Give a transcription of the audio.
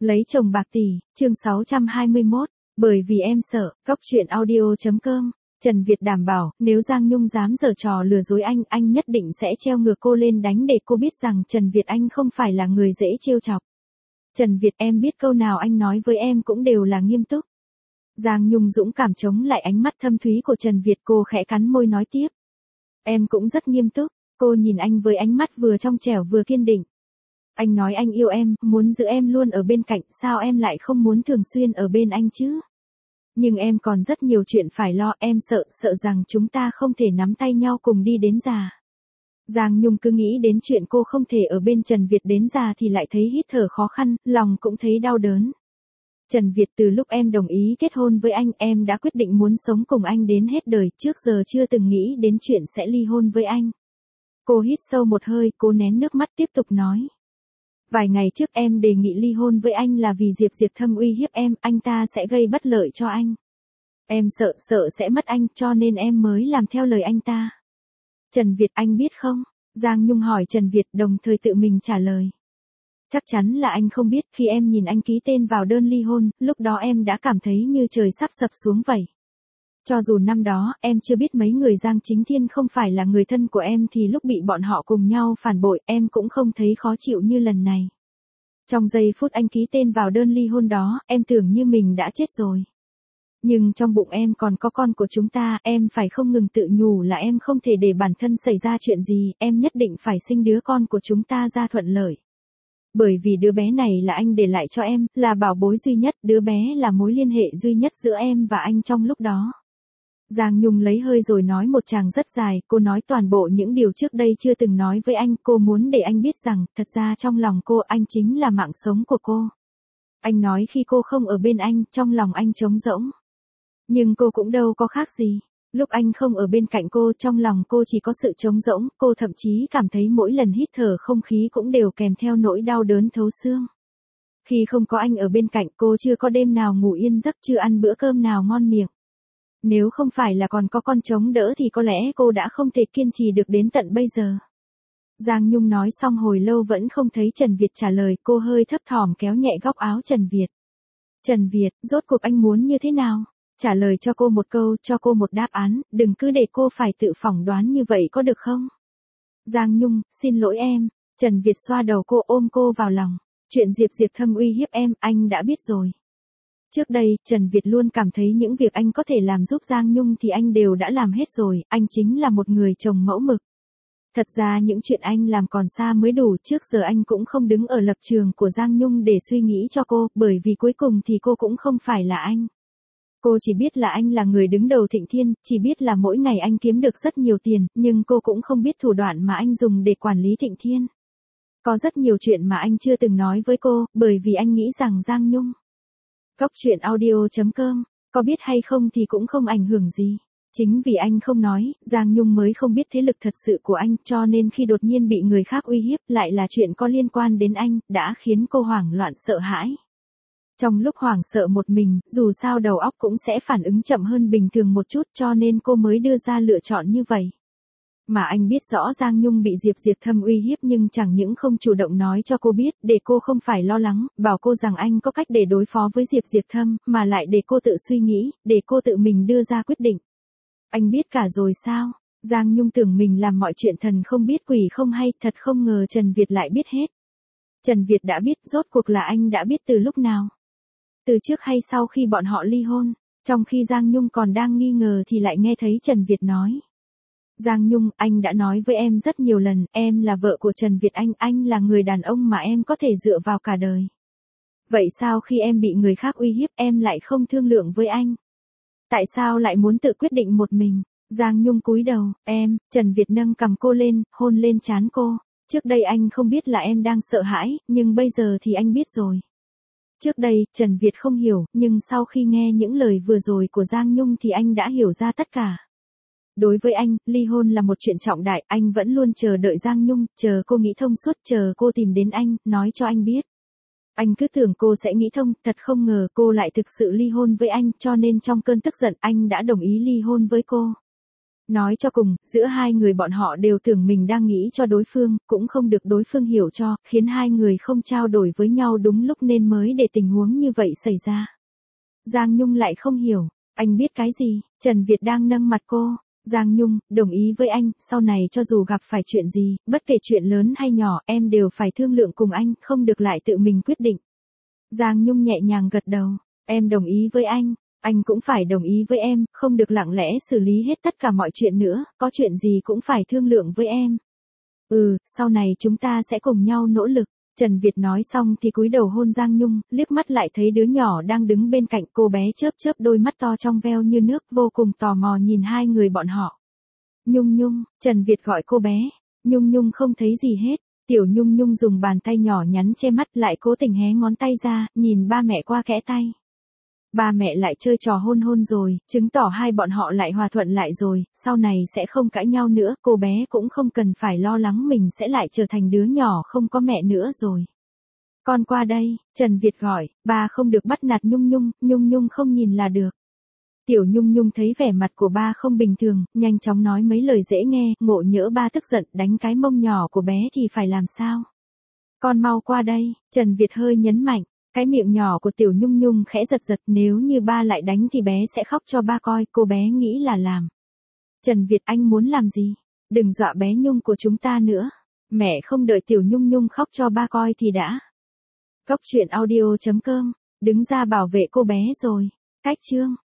Lấy chồng bạc tỷ, chương 621, bởi vì em sợ, Cóc truyện audio.com, Trần Việt đảm bảo, nếu Giang Nhung dám giở trò lừa dối anh nhất định sẽ treo ngược cô lên đánh để cô biết rằng Trần Việt anh không phải là người dễ trêu chọc. Trần Việt, em biết câu nào anh nói với em cũng đều là nghiêm túc. Giang Nhung dũng cảm chống lại ánh mắt thâm thúy của Trần Việt, cô khẽ cắn môi nói tiếp. Em cũng rất nghiêm túc, cô nhìn anh với ánh mắt vừa trong trẻo vừa kiên định. Anh nói anh yêu em, muốn giữ em luôn ở bên cạnh, sao em lại không muốn thường xuyên ở bên anh chứ? Nhưng em còn rất nhiều chuyện phải lo, em sợ rằng chúng ta không thể nắm tay nhau cùng đi đến già. Giang Nhung cứ nghĩ đến chuyện cô không thể ở bên Trần Việt đến già thì lại thấy hít thở khó khăn, lòng cũng thấy đau đớn. Trần Việt, từ lúc em đồng ý kết hôn với anh, em đã quyết định muốn sống cùng anh đến hết đời, trước giờ chưa từng nghĩ đến chuyện sẽ ly hôn với anh. Cô hít sâu một hơi, cô nén nước mắt tiếp tục nói. Vài ngày trước em đề nghị ly hôn với anh là vì Diệp Thâm uy hiếp em, anh ta sẽ gây bất lợi cho anh. Em sợ sẽ mất anh, cho nên em mới làm theo lời anh ta. Trần Việt, anh biết không? Giang Nhung hỏi Trần Việt, đồng thời tự mình trả lời. Chắc chắn là anh không biết, khi em nhìn anh ký tên vào đơn ly hôn, lúc đó em đã cảm thấy như trời sắp sập xuống vậy. Cho dù năm đó, em chưa biết mấy người Giang Chính Thiên không phải là người thân của em thì lúc bị bọn họ cùng nhau phản bội, em cũng không thấy khó chịu như lần này. Trong giây phút anh ký tên vào đơn ly hôn đó, em tưởng như mình đã chết rồi. Nhưng trong bụng em còn có con của chúng ta, em phải không ngừng tự nhủ là em không thể để bản thân xảy ra chuyện gì, em nhất định phải sinh đứa con của chúng ta ra thuận lợi. Bởi vì đứa bé này là anh để lại cho em, là bảo bối duy nhất, đứa bé là mối liên hệ duy nhất giữa em và anh trong lúc đó. Giang Nhung lấy hơi rồi nói một tràng rất dài, cô nói toàn bộ những điều trước đây chưa từng nói với anh, cô muốn để anh biết rằng, thật ra trong lòng cô, anh chính là mạng sống của cô. Anh nói khi cô không ở bên anh, trong lòng anh trống rỗng. Nhưng cô cũng đâu có khác gì. Lúc anh không ở bên cạnh cô, trong lòng cô chỉ có sự trống rỗng, cô thậm chí cảm thấy mỗi lần hít thở không khí cũng đều kèm theo nỗi đau đớn thấu xương. Khi không có anh ở bên cạnh, cô chưa có đêm nào ngủ yên giấc, chưa ăn bữa cơm nào ngon miệng. Nếu không phải là còn có con chống đỡ thì có lẽ cô đã không thể kiên trì được đến tận bây giờ. Giang Nhung nói xong hồi lâu vẫn không thấy Trần Việt trả lời, cô hơi thấp thỏm kéo nhẹ góc áo Trần Việt. Trần Việt, rốt cuộc anh muốn như thế nào? Trả lời cho cô một câu, cho cô một đáp án, đừng cứ để cô phải tự phỏng đoán như vậy có được không? Giang Nhung, xin lỗi em. Trần Việt xoa đầu cô, ôm cô vào lòng. Chuyện Diệp Thâm uy hiếp em, anh đã biết rồi. Trước đây, Trần Việt luôn cảm thấy những việc anh có thể làm giúp Giang Nhung thì anh đều đã làm hết rồi, anh chính là một người chồng mẫu mực. Thật ra những chuyện anh làm còn xa mới đủ, trước giờ anh cũng không đứng ở lập trường của Giang Nhung để suy nghĩ cho cô, bởi vì cuối cùng thì cô cũng không phải là anh. Cô chỉ biết là anh là người đứng đầu Thịnh Thiên, chỉ biết là mỗi ngày anh kiếm được rất nhiều tiền, nhưng cô cũng không biết thủ đoạn mà anh dùng để quản lý Thịnh Thiên. Có rất nhiều chuyện mà anh chưa từng nói với cô, bởi vì anh nghĩ rằng Giang Nhung. Cóc truyện audio.com, có biết hay không thì cũng không ảnh hưởng gì. Chính vì anh không nói, Giang Nhung mới không biết thế lực thật sự của anh, cho nên khi đột nhiên bị người khác uy hiếp, lại là chuyện có liên quan đến anh, đã khiến cô hoảng loạn sợ hãi. Trong lúc hoảng sợ một mình, dù sao đầu óc cũng sẽ phản ứng chậm hơn bình thường một chút, cho nên cô mới đưa ra lựa chọn như vậy. Mà anh biết rõ Giang Nhung bị Diệp Thâm uy hiếp nhưng chẳng những không chủ động nói cho cô biết, để cô không phải lo lắng, bảo cô rằng anh có cách để đối phó với Diệp Thâm, mà lại để cô tự suy nghĩ, để cô tự mình đưa ra quyết định. Anh biết cả rồi sao? Giang Nhung tưởng mình làm mọi chuyện thần không biết quỷ không hay, thật không ngờ Trần Việt lại biết hết. Trần Việt đã biết, rốt cuộc là anh đã biết từ lúc nào? Từ trước hay sau khi bọn họ ly hôn? Trong khi Giang Nhung còn đang nghi ngờ thì lại nghe thấy Trần Việt nói. Giang Nhung, anh đã nói với em rất nhiều lần, em là vợ của Trần Việt anh là người đàn ông mà em có thể dựa vào cả đời. Vậy sao khi em bị người khác uy hiếp em lại không thương lượng với anh? Tại sao lại muốn tự quyết định một mình? Giang Nhung cúi đầu, Trần Việt nâng cằm cô lên, hôn lên trán cô. Trước đây anh không biết là em đang sợ hãi, nhưng bây giờ thì anh biết rồi. Trước đây, Trần Việt không hiểu, nhưng sau khi nghe những lời vừa rồi của Giang Nhung thì anh đã hiểu ra tất cả. Đối với anh, ly hôn là một chuyện trọng đại, anh vẫn luôn chờ đợi Giang Nhung, chờ cô nghĩ thông suốt, chờ cô tìm đến anh, nói cho anh biết. Anh cứ tưởng cô sẽ nghĩ thông, thật không ngờ cô lại thực sự ly hôn với anh, cho nên trong cơn tức giận anh đã đồng ý ly hôn với cô. Nói cho cùng, giữa hai người bọn họ đều tưởng mình đang nghĩ cho đối phương, cũng không được đối phương hiểu cho, khiến hai người không trao đổi với nhau đúng lúc nên mới để tình huống như vậy xảy ra. Giang Nhung lại không hiểu, anh biết cái gì, Trần Việt đang nâng mặt cô. Giang Nhung, đồng ý với anh, sau này cho dù gặp phải chuyện gì, bất kể chuyện lớn hay nhỏ, em đều phải thương lượng cùng anh, không được lại tự mình quyết định. Giang Nhung nhẹ nhàng gật đầu, em đồng ý với anh cũng phải đồng ý với em, không được lặng lẽ xử lý hết tất cả mọi chuyện nữa, có chuyện gì cũng phải thương lượng với em. Sau này chúng ta sẽ cùng nhau nỗ lực. Trần Việt nói xong thì cúi đầu hôn Giang Nhung, liếc mắt lại thấy đứa nhỏ đang đứng bên cạnh, cô bé chớp chớp đôi mắt to trong veo như nước, vô cùng tò mò nhìn hai người bọn họ. Nhung Nhung, Trần Việt gọi cô bé. Nhung Nhung không thấy gì hết. Tiểu Nhung Nhung dùng bàn tay nhỏ nhắn che mắt lại cố tình hé ngón tay ra, nhìn ba mẹ qua kẽ tay. Ba mẹ lại chơi trò hôn hôn rồi, chứng tỏ hai bọn họ lại hòa thuận lại rồi, sau này sẽ không cãi nhau nữa, cô bé cũng không cần phải lo lắng mình sẽ lại trở thành đứa nhỏ không có mẹ nữa rồi. Con qua đây, Trần Việt gọi, ba không được bắt nạt Nhung Nhung, Nhung Nhung không nhìn là được. Tiểu Nhung Nhung thấy vẻ mặt của ba không bình thường, nhanh chóng nói mấy lời dễ nghe, ngộ nhỡ ba tức giận đánh cái mông nhỏ của bé thì phải làm sao? Con mau qua đây, Trần Việt hơi nhấn mạnh. Cái miệng nhỏ của Tiểu Nhung Nhung khẽ giật giật, nếu như ba lại đánh thì bé sẽ khóc cho ba coi, cô bé nghĩ là làm. Trần Việt, anh muốn làm gì? Đừng dọa bé Nhung của chúng ta nữa. Mẹ không đợi Tiểu Nhung Nhung khóc cho ba coi thì đã. Góc truyện audio.com, đứng ra bảo vệ cô bé rồi. Cách chương.